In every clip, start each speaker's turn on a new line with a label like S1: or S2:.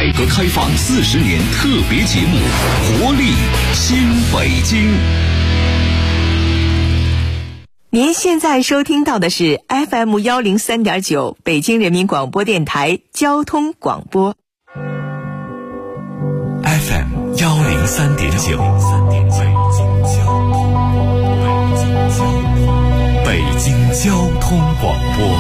S1: 改革开放40年特别节目《活力新北京》。
S2: 您现在收听到的是 FM 103.9北京人民广播电台交通广播。
S3: FM 103.9，北京交通广播，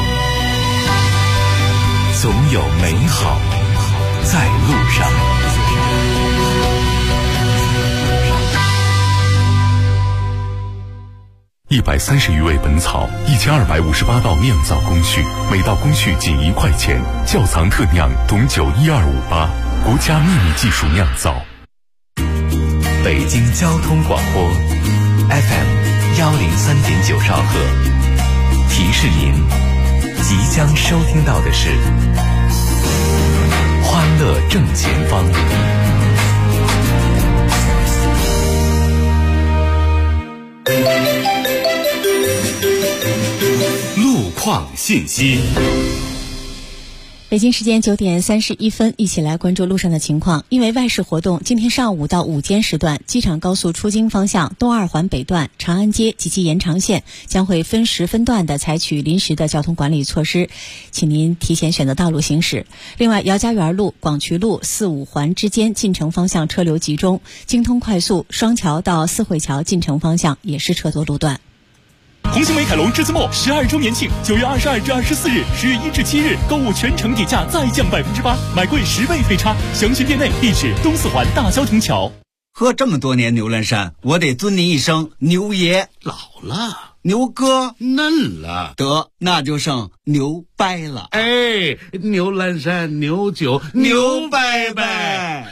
S3: 总有美好在路上。130余味本草，1258道酿造工序，每道工序仅1块钱，窖藏特酿董酒12588，国家秘密技术酿造。北京交通广播 FM 103.9兆赫，提示您即将收听到的是欢乐正前方。路况信息。
S4: 北京时间9点31分，一起来关注路上的情况。因为外事活动，今天上午到午间时段，机场高速出京方向东二环北段、长安街及其延长线将会分时分段的采取临时的交通管理措施，请您提前选择道路行驶。另外，姚家园路、广渠路、4、5环之间进城方向车流集中，京通快速双桥到四惠桥进城方向也是车多路段。
S5: 红星美凯龙至尊末12周年庆，9月22至24日，10月1至7日，购物全程底价再降8%，买贵10倍退差。详询店内，地址东4环大消停桥。
S6: 喝这么多年牛栏山，我得尊您一声牛爷。
S7: 老了，
S6: 牛哥
S7: 嫩了，
S6: 得那就剩牛掰了。
S7: 哎，牛栏山牛酒牛掰掰。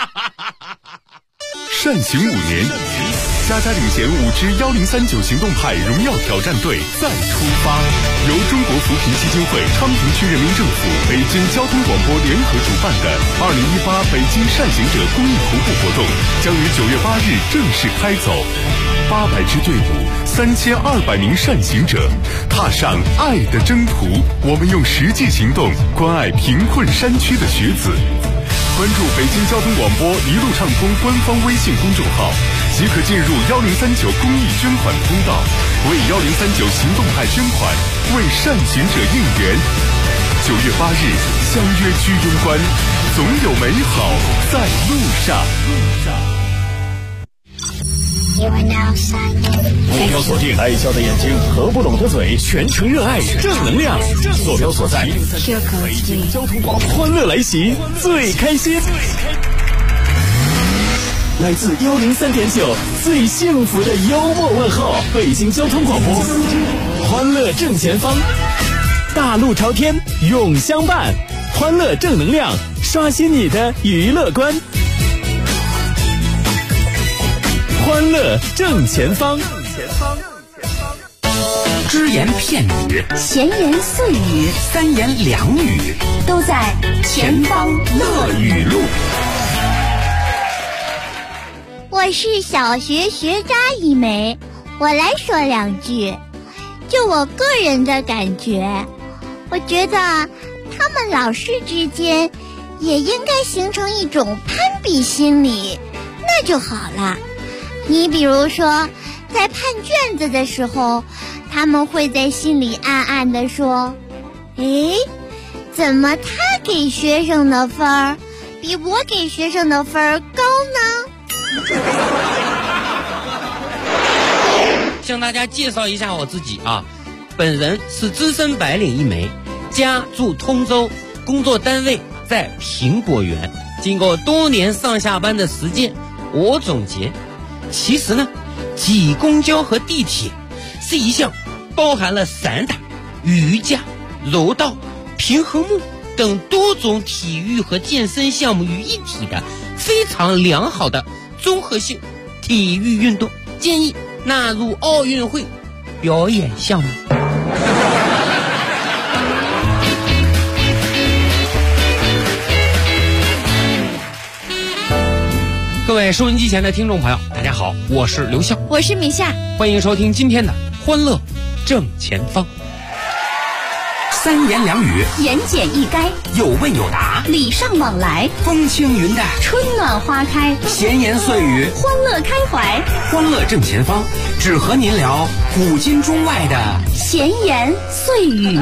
S3: 善行5年，家家领衔5支1039行动派荣耀挑战队再出发。由中国扶贫基金会、昌平区人民政府、北京交通广播联合主办的2018北京善行者公益徒步活动将于9月8日正式开走。800支队伍，3200名善行者，踏上爱的征途。我们用实际行动关爱贫困山区的学子。关注北京交通广播一路畅通官方微信公众号，即可进入1039公益捐款通道，为1039行动派捐款，为善行者应援。9月8日相约居庸关，总有美好在路上。
S5: 目标锁定，爱笑的眼睛和不懂的嘴，全程热爱正能量。坐标所在北京交通广播，欢乐来袭，最开心。来自103.9最幸福的幽默问候，北京交通广播，欢乐正前方，大路朝天永相伴，欢乐正能量，刷新你的娱乐观。欢乐正前方，
S1: 只言片语，
S8: 闲言碎语
S1: 3言2语，
S8: 都在前方乐语录。我是小学学渣一枚，我来说2句。就我个人的感觉，我觉得他们老师之间也应该形成一种攀比心理，那就好了。你比如说，在判卷子的时候，他们会在心里暗暗地说，诶，怎么他给学生的分儿比我给学生的分儿高呢？
S9: 向大家介绍一下我自己啊，本人是资深白领一枚，家住通州，工作单位在苹果园。经过多年上下班的实践，我总结，其实呢，挤公交和地铁是一项包含了散打、瑜伽、柔道、平衡木等多种体育和健身项目于一体的非常良好的综合性体育运动，建议纳入奥运会表演项目。各位收音机前的听众朋友，大家好，我是刘笑，
S8: 我是米夏，
S9: 欢迎收听今天的欢乐正前方。
S10: 三言两语，
S8: 言简意赅，
S10: 有问有答，
S8: 礼尚往来，
S10: 风轻云淡，
S8: 春暖花开，
S10: 闲言碎语，
S8: 欢乐开怀，
S10: 欢乐正前方，只和您聊古今中外的
S8: 闲言碎语。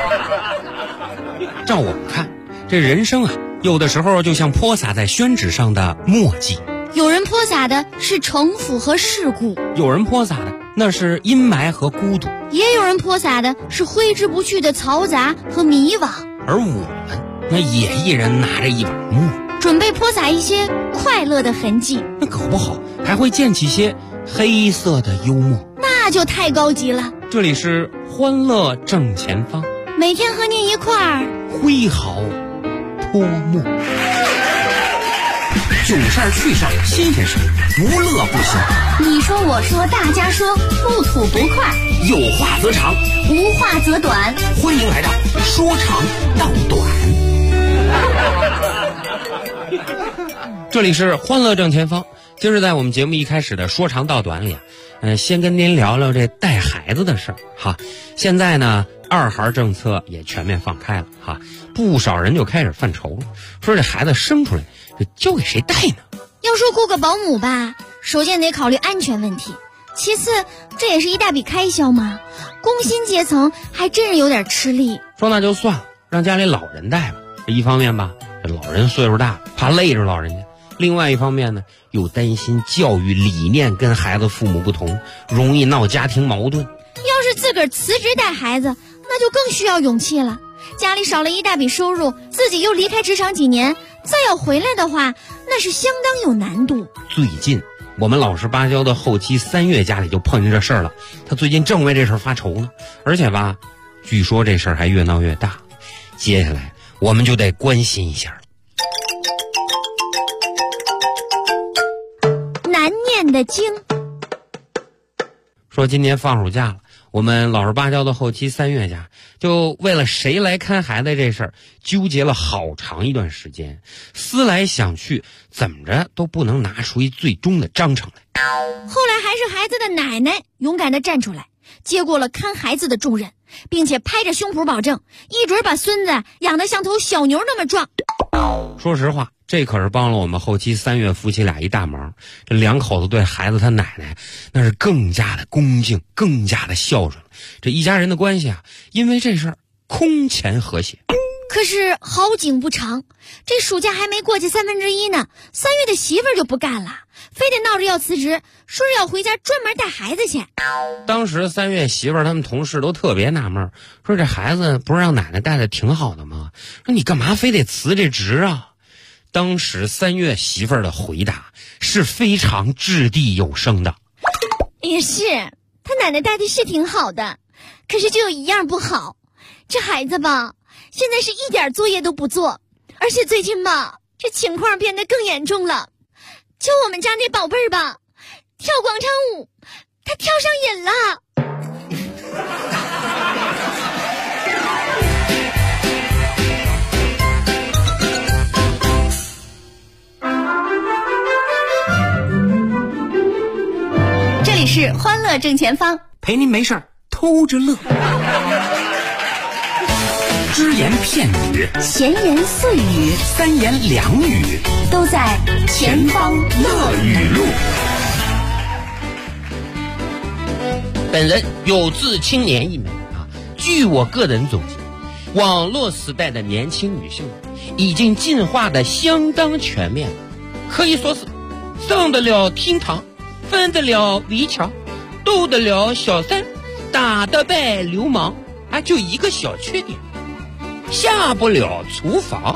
S9: 照我们看，这人生啊，有的时候就像泼洒在宣纸上的墨迹，
S8: 有人泼洒的是城府和世故，
S9: 有人泼洒的那是阴霾和孤独，
S8: 也有人泼洒的是挥之不去的嘈杂和迷惘。
S9: 而我们那也一人拿着一把墨，
S8: 准备泼洒一些快乐的痕迹，
S9: 那搞不好还会溅起些黑色的幽默，
S8: 那就太高级了。
S9: 这里是欢乐正前方，
S8: 每天和您一块儿
S9: 挥毫泼墨，
S10: 囧事儿、趣事儿、新鲜事儿，无乐不休。
S8: 你说我说大家说，不吐不快，
S10: 有话则长，
S8: 无话则短。
S10: 欢迎来到说长道短。
S9: 这里是欢乐正前方。今儿在我们节目一开始的说长道短里先跟您聊聊这带孩子的事儿哈。现在呢，2孩政策也全面放开了哈，不少人就开始犯愁了，说这孩子生出来这交给谁带呢？
S8: 要说雇个保姆吧，首先得考虑安全问题，其次这也是一大笔开销嘛，工薪阶层还真是有点吃力。
S9: 说那就算了，让家里老人带吧。这一方面吧，这老人岁数大，怕累着老人家；另外一方面呢，又担心教育理念跟孩子父母不同，容易闹家庭矛盾。
S8: 要是自个儿辞职带孩子，那就更需要勇气了。家里少了一大笔收入，自己又离开职场几年，再要回来的话，那是相当有难度。
S9: 最近我们老实巴交的后期3月家里就碰见这事儿了，他最近正为这事儿发愁呢，而且吧，据说这事儿还越闹越大。接下来我们就得关心一下了。
S8: 难念的经。
S9: 说今年放暑假了，我们老实巴交的后期3月家就为了谁来看孩子这事儿纠结了好长一段时间，思来想去，怎么着都不能拿出一最终的章程来。
S8: 后来还是孩子的奶奶勇敢地站出来，接过了看孩子的重任，并且拍着胸脯保证，一准把孙子养得像头小牛那么壮。
S9: 说实话，这可是帮了我们后期3月夫妻俩一大忙。这两口子对孩子他奶奶那是更加的恭敬，更加的孝顺。这一家人的关系啊，因为这事儿空前和谐。
S8: 可是好景不长，这暑假还没过去1/3呢，3月的媳妇儿就不干了，非得闹着要辞职，说是要回家专门带孩子去。
S9: 当时3月媳妇儿他们同事都特别纳闷，说这孩子不是让奶奶带的挺好的吗？说你干嘛非得辞这职啊？当时3月媳妇儿的回答是非常掷地有声的。
S8: 也是，他奶奶带的是挺好的，可是就有一样不好，这孩子吧，现在是一点作业都不做，而且最近吧，这情况变得更严重了。就我们家那宝贝儿吧，跳广场舞，他跳上瘾了。这里是欢乐正前方，
S10: 陪您没事儿偷着乐。只言片语，
S8: 闲言碎语，
S10: 三言两语，
S8: 都在前方乐语录。
S9: 本人有志青年一枚啊。据我个人总结，网络时代的年轻女性已经进化的相当全面了，可以说是上得了厅堂，分得了围墙，斗得了小三，打得败流氓，就一个小缺点，下不了厨房。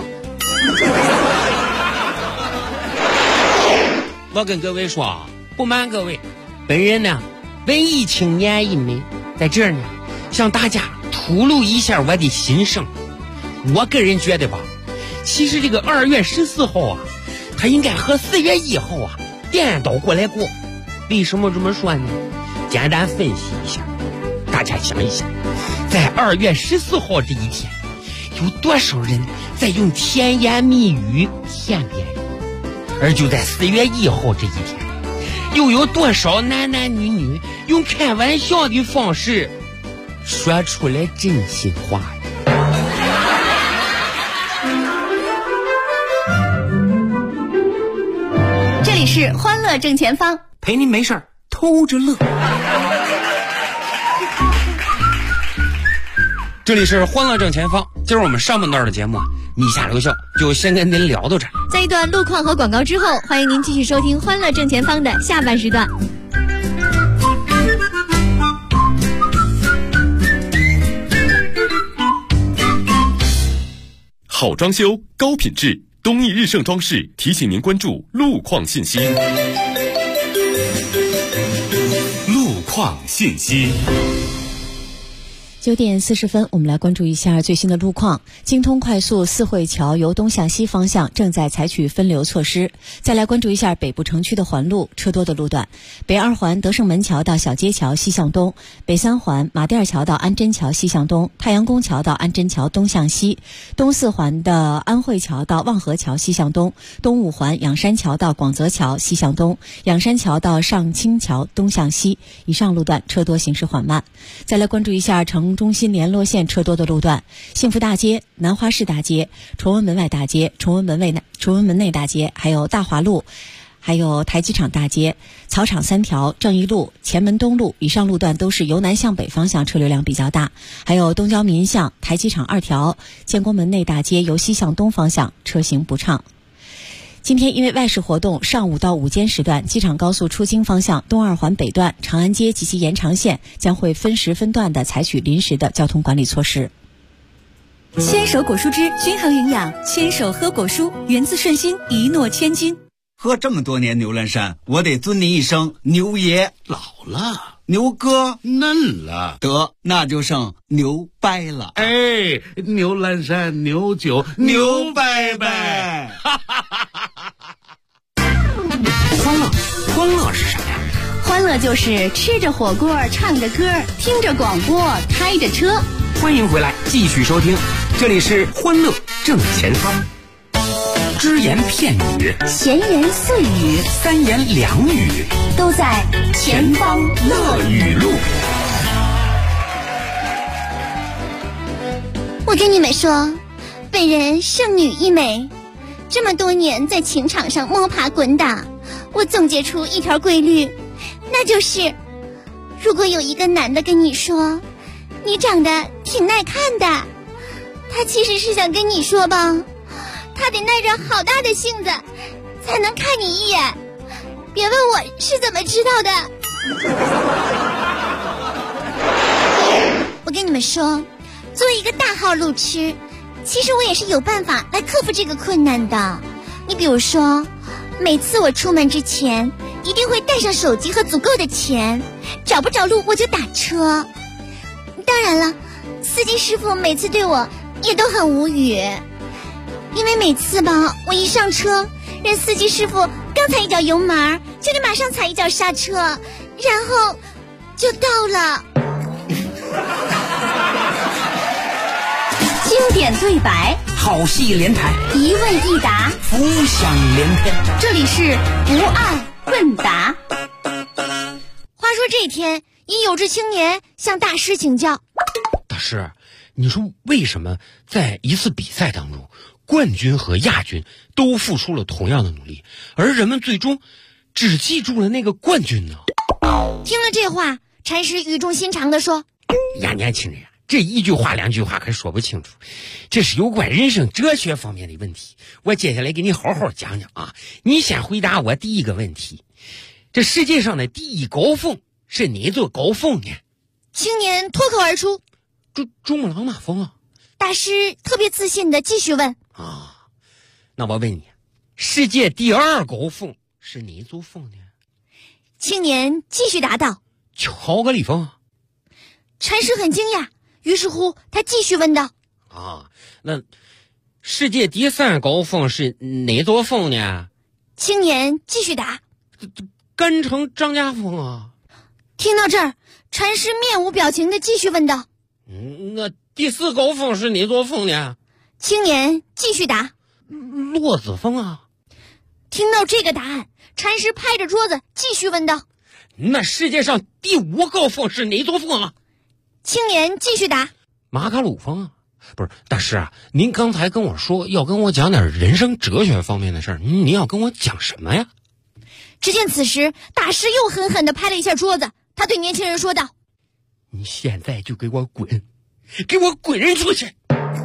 S9: 我跟各位说，不瞒各位，本人呢文艺青年一枚，在这儿呢向大家吐露一下我的心声。我个人觉得吧，其实这个2月14号啊，它应该和4月1号啊颠倒过来过。为什么这么说呢？简单分析一下，大家想一想，在2月14号这一天，有多少人在用甜言蜜语骗别人？而就在4月1号这一天，又有多少男男女女用开玩笑的方式说出来真心话呀？
S4: 是欢乐正前方，
S10: 陪您没事儿偷着乐。
S9: 这里是欢乐正前方，今儿我们上半段的节目你下留校就先跟您聊到这儿。
S4: 在一段路况和广告之后，欢迎您继续收听欢乐正前方的下半时段。
S3: 好装修，高品质，东义日盛装饰提醒您关注路况信息。路况信息。
S4: 9点40分，我们来关注一下最新的路况。京通快速四惠桥由东向西方向正在采取分流措施。再来关注一下北部城区的环路，车多的路段：北2环德胜门桥到小街桥西向东，北3环马甸桥到安贞桥西向东，太阳宫桥到安贞桥东向西，东4环的安慧桥到望河桥西向东，东5环仰山桥到广泽桥西向东，仰山桥到上清桥东向西。以上路段车多，行驶缓慢。再来关注一下城中心联络线车多的路段：幸福大街、南华市大街、崇文门外大街、崇文门内大街，还有大华路，还有台机场大街、草场3条、正义路、前门东路。以上路段都是由南向北方向车流量比较大，还有东郊民巷、台机场2条、建国门内大街由西向东方向车行不畅。今天因为外事活动，上午到午间时段，机场高速出京方向东2环北段、长安街及其延长线将会分时分段的采取临时的交通管理措施。
S2: 牵手果蔬汁均衡营养，牵手喝果蔬，源自顺心，一诺千金。
S6: 喝这么多年牛栏山，我得尊您一声牛爷。
S7: 老了，
S6: 牛哥
S7: 嫩了，
S6: 得那就剩牛掰了。
S7: 哎，牛栏山牛酒牛掰掰。
S10: 欢乐是什么呀？
S4: 欢乐就是吃着火锅，唱着歌，听着广播，开着车。
S10: 欢迎回来，继续收听，这里是欢乐正前方。只言片语，
S8: 闲言碎语，
S10: 三言两语，
S8: 都在前方乐语录。我跟你们说，本人剩女一枚，这么多年在情场上摸爬滚打，我总结出一条规律，那就是如果有一个男的跟你说你长得挺耐看的，他其实是想跟你说吧，他得耐着好大的性子才能看你一眼。别问我是怎么知道的。我跟你们说，作为一个大号路痴，其实我也是有办法来克服这个困难的。你比如说，每次我出门之前一定会带上手机和足够的钱，找不着路我就打车。当然了，司机师傅每次对我也都很无语，因为每次吧，我一上车，人司机师傅刚踩一脚油门，就得马上踩一脚刹车，然后就到了。
S4: 经典对白，
S10: 好戏连台，
S8: 一问一答，
S10: 浮想联翩。
S8: 这里是不爱问答。话说这天，一有志青年向大师请教。
S9: 大师，你说为什么在一次比赛当中，冠军和亚军都付出了同样的努力，而人们最终只记住了那个冠军呢？
S8: 听了这话，禅师语重心长地说：
S9: 呀，年轻人，这一句话两句话可说不清楚，这是有关人生哲学方面的问题。我接下来给你好好讲讲啊。你先回答我第一个问题，这世界上的第一高峰是哪座高峰呢？
S8: 青年脱口而出：
S9: 珠穆朗玛峰啊。
S8: 大师特别自信地继续问：
S9: 啊，那我问你，世界第二高峰是哪座峰呢？
S8: 青年继续答道：
S9: 乔戈里峰。
S8: 禅师很惊讶，于是乎他继续问道：
S9: 啊，那世界第三高峰是哪座峰呢？
S8: 青年继续答：
S9: 甘城张家峰啊。
S8: 听到这儿，禅师面无表情地继续问道：
S9: 那第四高峰是哪座峰呢？
S8: 青年继续答：
S9: 骆子峰啊。
S8: 听到这个答案，禅师拍着桌子继续问道：
S9: 那世界上第五高峰是哪座峰啊？
S8: 青年继续答：
S9: 马卡鲁峰啊。不是，大师啊，您刚才跟我说要跟我讲点人生哲学方面的事儿，您要跟我讲什么呀？
S8: 只见此时大师又狠狠地拍了一下桌子，他对年轻人说道：
S9: 你现在就给我滚，给我滚人出去！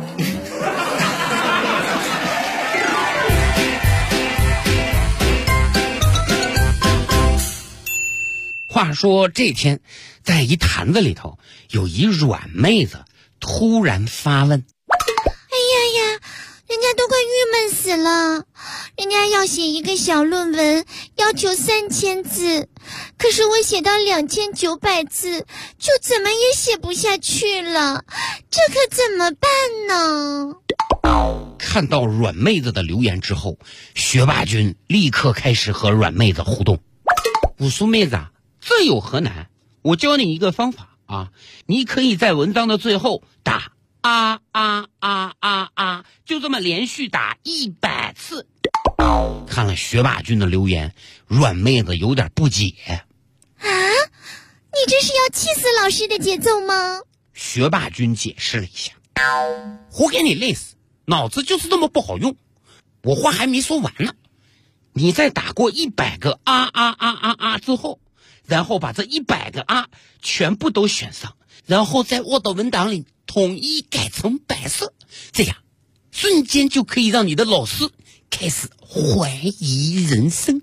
S9: 话说这天，在一坛子里头，有一软妹子突然发问：
S8: 哎呀呀，人家都快郁闷死了，人家要写一个小论文，要求3000字，可是我写到2900字，就怎么也写不下去了，这可怎么办呢？
S9: 看到软妹子的留言之后，学霸君立刻开始和软妹子互动。武苏妹子啊，这有何难？我教你一个方法啊，你可以在文章的最后打啊啊啊啊啊，就这么连续打100次。看了学霸君的留言，软妹子有点不解。
S8: 啊，你这是要气死老师的节奏吗？
S9: 学霸君解释了一下，活给你累死，脑子就是这么不好用。我话还没说完呢，你在打过100个啊啊啊啊啊之后，然后把这100个啊全部都选上，然后在 Word 文档里统一改成白色，这样瞬间就可以让你的老师开始怀疑人生。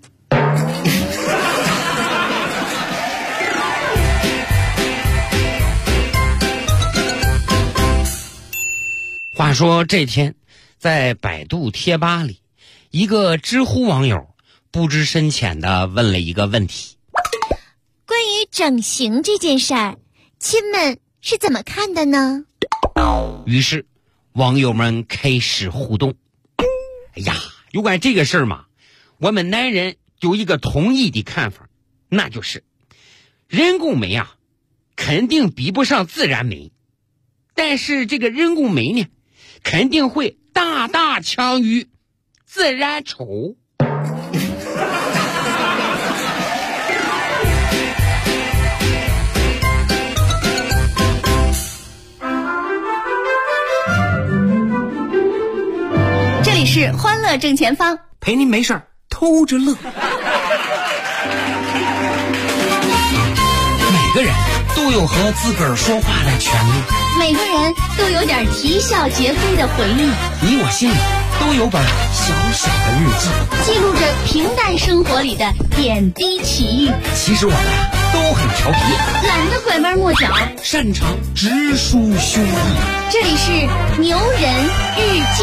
S9: 话说这天，在百度贴吧里，一个知乎网友不知深浅地问了一个问题：
S8: 关于整形这件事儿，亲们是怎么看的呢？
S9: 于是网友们开始互动。哎呀，有关这个事儿嘛，我们男人有一个统一的看法，那就是人工美啊肯定比不上自然美，但是这个人工美呢肯定会大大强于自然丑。
S4: 这里是欢乐正前方，
S10: 陪您没事儿偷着乐。
S9: 每个人都有和自个儿说话的权利，
S4: 每个人都有点啼笑皆非的回忆，
S9: 你我心里都有本小小的日记，
S4: 记录着平淡生活里的点滴奇遇。
S9: 其实我们都很调皮，
S4: 懒得拐弯抹角，
S9: 擅长直抒胸臆。
S4: 这里是牛人日记。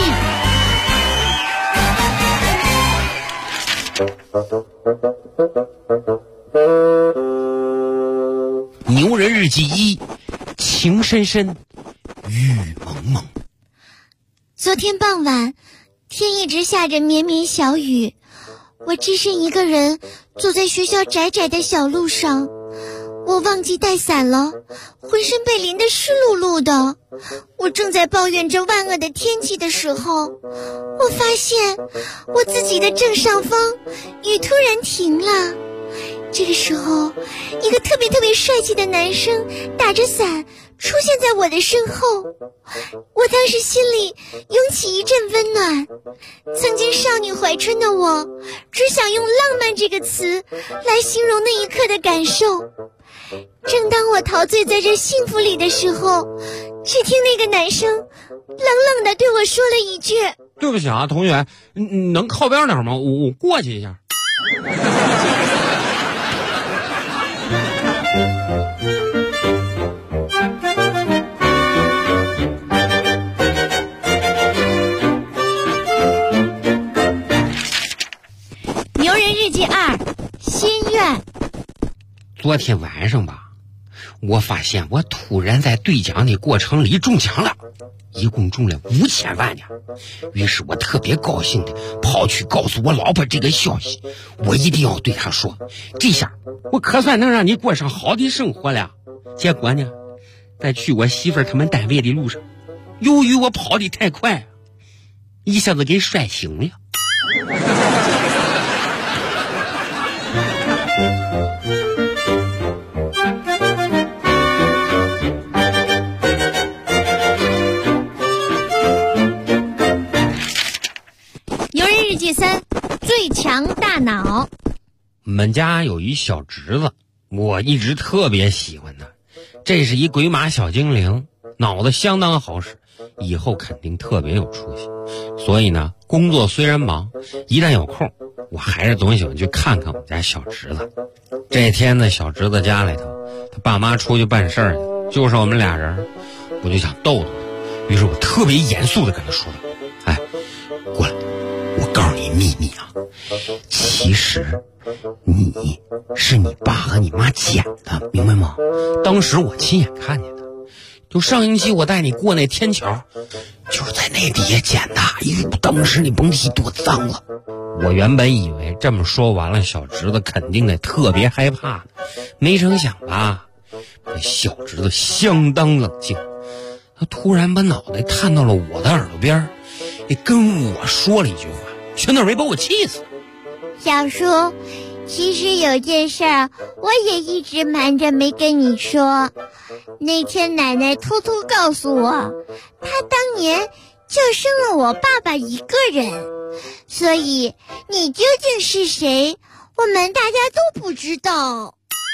S9: 牛人日记1，情深深，雨蒙蒙。
S8: 昨天傍晚，天一直下着绵绵小雨，我只身一个人走在学校窄窄的小路上，我忘记带伞了，浑身被淋得湿漉漉的。我正在抱怨着万恶的天气的时候，我发现我自己的正上方雨突然停了。这个时候，一个特别帅气的男生打着伞出现在我的身后，我当时心里涌起一阵温暖。曾经少女怀春的我，只想用浪漫这个词来形容那一刻的感受。正当我陶醉在这幸福里的时候，只听那个男生冷冷地对我说了一句：
S9: 对不起啊，同学，你能靠边点吗？我过去一下。
S8: 牛人日记2，心愿。
S9: 昨天晚上吧，我发现我突然在兑奖的过程里中奖了，一共中了5000万呢。于是我特别高兴的跑去告诉我老婆这个消息，我一定要对她说，这下我可算能让你过上好的生活了。结果呢，在去我媳妇儿他们单位的路上，由于我跑得太快，一下子给摔醒了。
S8: 牛人日记3，最强大脑。
S9: 我们家有一小侄子，我一直特别喜欢他。这是一鬼马小精灵，脑子相当好使，以后肯定特别有出息。所以呢，工作虽然忙，一旦有空，我还是总喜欢去看看我们家小侄子。这天呢，小侄子家里头，他爸妈出去办事儿去，就剩我们俩人，我就想逗逗他。于是我特别严肃地跟他说道：“哎，过来，我告诉你秘密啊，其实你是你爸和你妈捡的，明白吗？当时我亲眼看见的，就上星期我带你过那天桥，就是在那底下捡的。当时你甭提多脏了。”我原本以为这么说完了，小侄子肯定得特别害怕，没成想吧，这小侄子相当冷静，他突然把脑袋探到了我的耳朵边，也跟我说了一句话，全都没把我气死。
S8: 小叔，其实有件事儿我也一直瞒着没跟你说。那天奶奶偷偷告诉我，她当年就生了我爸爸一个人，所以你究竟是谁，我们大家都不知道。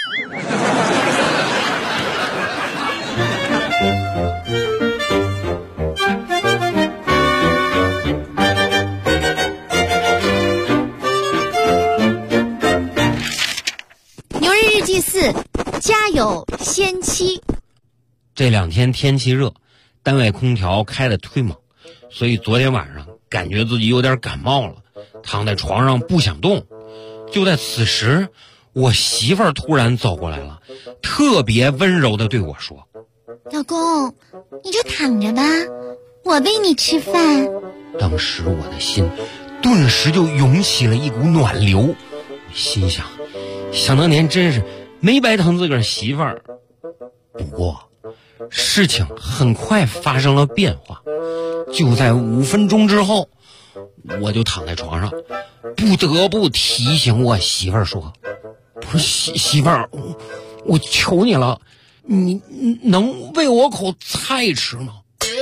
S4: 牛日日记4，家有仙妻。
S9: 这2天天气热，单位空调开得忒猛，所以昨天晚上感觉自己有点感冒了，躺在床上不想动。就在此时，我媳妇儿突然走过来了，特别温柔地对我说：“
S8: 老公，你就躺着吧，我喂你吃饭。”
S9: 当时我的心顿时就涌起了一股暖流，我心想当年真是没白疼自个儿媳妇儿。不过事情很快发生了变化，就在5分钟之后，我就躺在床上，不得不提醒我媳妇儿说：“不是媳妇儿，我求你了，你能喂我口菜吃吗？”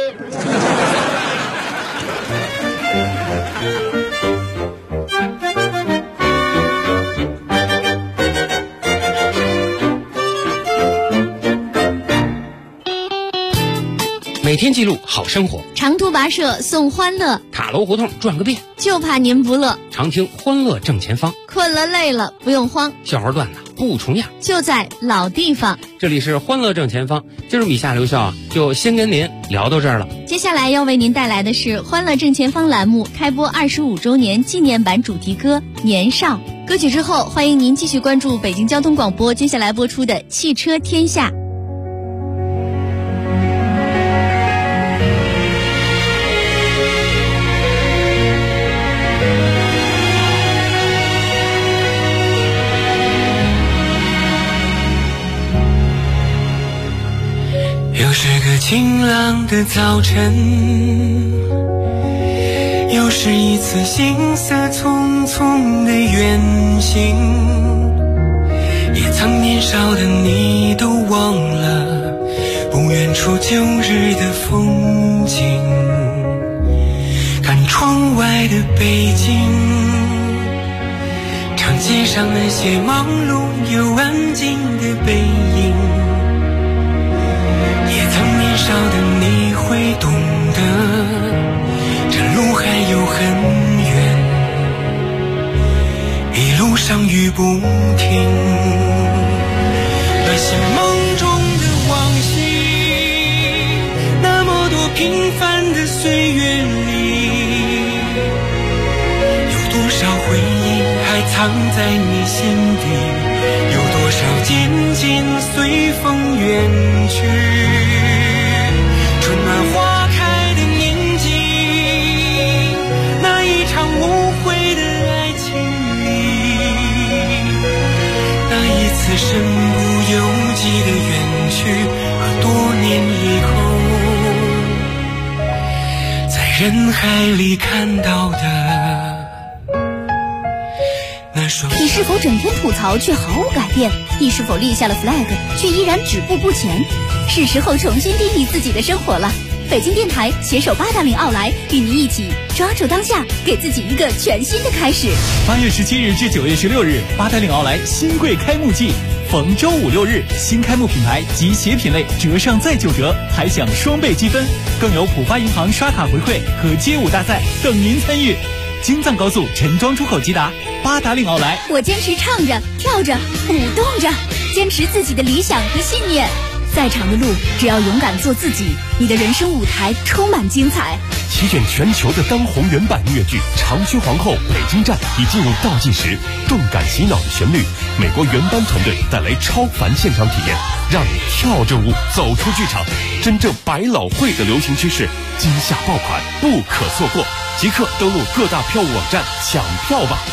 S9: 每天记录好生活，
S4: 长途跋涉送欢乐，
S9: 塔楼胡同转个遍，
S4: 就怕您不乐。
S9: 常听欢乐正前方，
S4: 困了累了不用慌，
S9: 笑话段子不重样，
S4: 就在老地方。
S9: 这里是欢乐正前方，今儿米夏刘笑就先跟您聊到这儿了。
S4: 接下来要为您带来的是欢乐正前方栏目开播25周年纪念版主题歌《年少》。歌曲之后，欢迎您继续关注北京交通广播接下来播出的《汽车天下》。
S11: 又是个晴朗的早晨，又是一次行色匆匆的远行，也曾年少的你都忘了不远处旧日的风景。看窗外的北京，长街上那些忙碌又安静的背影，年少的你会懂得，这路还有很远，一路上雨不停。那些梦中的往昔，那么多平凡的岁月里，有多少回忆还藏在你心底，有多少渐渐随风远去。春暖花开的年纪，那一场无悔的爱情里，那一次身不由己的远去，和多年以后在人海里看到的那双。
S4: 你是否整天吐槽却毫无改变？你是否立下了 flag 却依然止步不前？是时候重新定义自己的生活了。
S12: 北京电台携手八达岭奥莱，与您一起抓住当下，给自己一个全新的开始。
S5: 8月17日至9月16日，八达岭奥莱新贵开幕季，逢周5、6日，新开幕品牌及鞋品类折上再9折，还享双倍积分，更有浦发银行刷卡回馈和街舞大赛等您参与。京藏高速陈庄出口吉达，八达岭奥莱。
S12: 我坚持唱着、跳着、舞动着，坚持自己的理想和信念。再长的路，只要勇敢做自己，你的人生舞台充满精彩。
S3: 席卷全球的当红原版音乐剧《长靴皇后》北京站已进入倒计时，动感洗脑的旋律，美国原班团队带来超凡现场体验，让你跳着舞走出剧场。真正百老汇的流行趋势，今夏爆款不可错过，即刻登录各大票务网站抢票吧。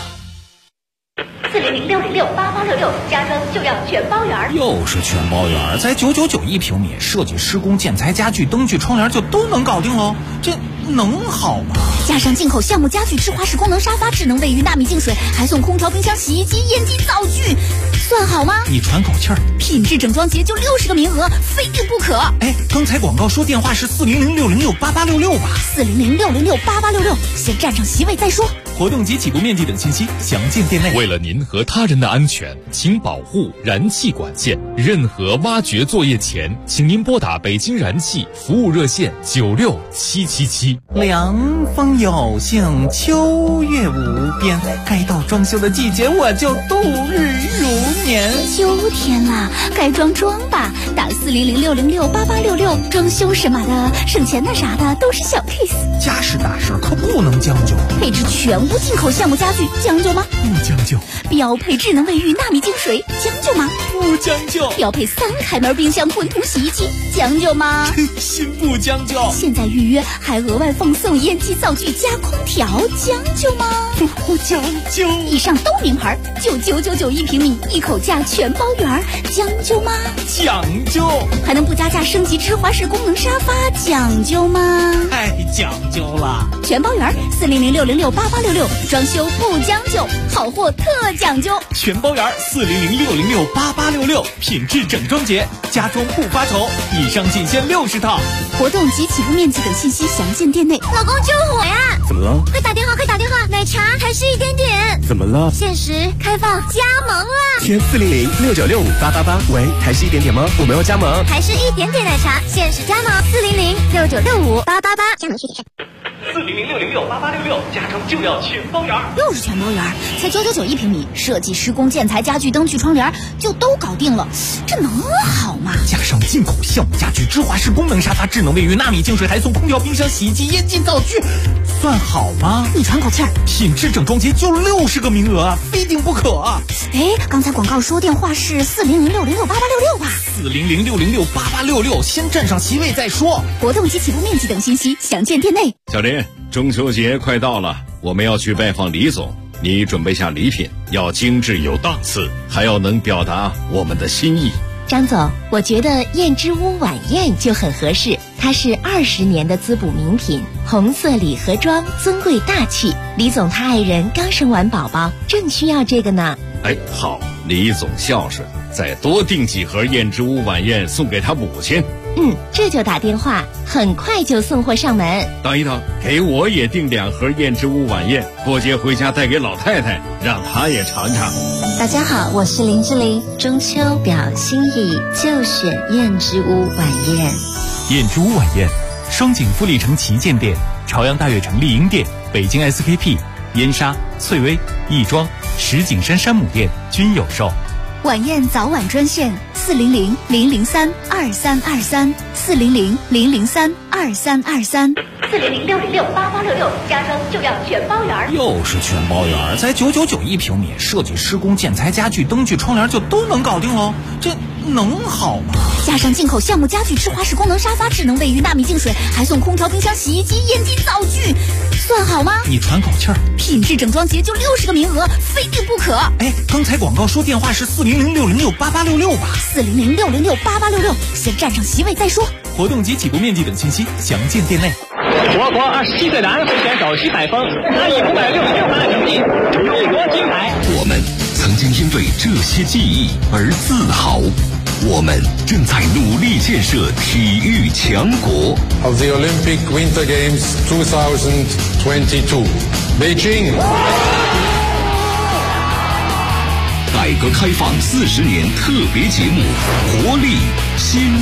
S12: 400-606-8866，家装就要全包圆。
S5: 又是全包圆，才999一平米，设计、施工、建材、家具、灯具、窗帘就都能搞定喽，这能好吗？
S12: 加上进口项目家具、智华式功能沙发、智能卫浴、纳米净水，还送空调、冰箱、洗衣机、烟机、灶具，算好吗？
S5: 你喘口气儿。
S12: 品质整装节就60个名额，非订不可。
S5: 哎，刚才广告说电话是400-606-8866吧
S12: ？400-606-8866，先占上席位再说。
S5: 活动及起步面积等信息详见店内。
S3: 为了您和他人的安全，请保护燃气管线。任何挖掘作业前，请您拨打北京燃气服务热线96777。
S5: 凉风有幸，秋月无边，该到装修的季节，我就度日如年。
S12: 秋天了，该装吧，打400-606-8866，装修什么的，省钱的啥的都是小 case。
S5: 家事大事可不能将就。
S12: 配置全屋进口项目家具，将就吗？
S5: 不将就。
S12: 标配智能卫浴、纳米净水，将就吗？
S5: 不将就。
S12: 标配3开门冰箱、滚筒洗衣机，将就吗？
S5: 心不将就。
S12: 现在预约还额外奉送烟机、灶具加空调，将就吗？
S5: 不将就。
S12: 以上都名牌，就999一平米，一口价全包圆，将就吗？
S5: 讲究。
S12: 还能不加价升级芝华士功能沙发，讲究吗？
S5: 太讲究了。
S12: 全包圆，400-606-8866，装修不将就，好货特讲究。
S5: 全包圆，400-606-8866，品质整装节，家装不发愁。以上仅限60套。
S12: 活动及起步面积等信息详见店内。老公救火呀！
S3: 怎么了？
S12: 快打电话！奶茶还是1点点。
S3: 怎么了？
S12: 限时开放加盟了。
S3: 填400-696-5888。喂，还是1点点吗？我们要加盟。
S12: 还是1点点奶茶，限时加盟，400-6965-888。加盟地点。
S5: 400-606-8866，加成就要全包圆。
S12: 又是全包圆，才999一平米，设计、施工、建材、家具、灯具、窗帘就都搞定了，这能好吗？
S5: 加上进口项目家具、芝华士功能沙发、智能卫浴、纳米净水，还送空调、冰箱、洗衣机、烟机、灶具，算好吗？
S12: 你喘口气儿。
S5: 品质整装节就60个名额啊，非订不可。
S12: 哎，刚才广告说电话是400-606-8866吧
S5: ？400-606-8866，先占上席位再说。
S12: 活动及起步面积等信息详见店内。
S1: 小林，中秋节快到了，我们要去拜访李总，你准备下礼品，要精致有档次，还要能表达我们的心意。
S13: 张总，我觉得燕之屋晚宴就很合适，它是20年的滋补名品，红色礼盒装，尊贵大气。李总他爱人刚生完宝宝，正需要这个呢。
S1: 哎，好，李总孝顺，再多订几盒燕之屋晚宴送给他母亲。
S13: 这就打电话，很快就送货上门。
S1: 等一等，给我也订2盒燕之屋晚宴，过节回家带给老太太，让她也尝尝。
S13: 大家好，我是林志玲，中秋表心意就选燕之屋晚宴。
S5: 燕之屋晚宴，双井富力城旗舰店、朝阳大悦城丽婴店、北京 SKP、燕莎、翠微、亦庄、石景山山姆店均有售。
S12: 晚宴早晚专线400-003-2323 400-003-2323。400-606-8866，加装就要全包圆。
S5: 又是全包圆，才999一平米，设计、施工、建材、家具、灯具、窗帘就都能搞定喽，这能好吗？
S12: 加上进口项目家具、智华式功能沙发、智能卫浴、纳米净水，还送空调、冰箱、洗衣机、烟机、灶具，算好吗？
S5: 你喘口气儿。
S12: 品质整装节就60个名额，非订不可。
S5: 哎，刚才广告说电话是400-606-8866吧
S12: ？400-606-8866，先占上席位再说。
S5: 活动及起步面积等信息详见店内。
S14: 我国27岁男会选手徐海峰，他以566分的成绩荣夺金牌。
S1: 我们曾经因为这些记忆而自豪。
S3: 我们正在努力建设体育强国。
S15: Of the Olympic Winter Games 2022, Beijing.
S3: 改革开放40年特别节目，活力新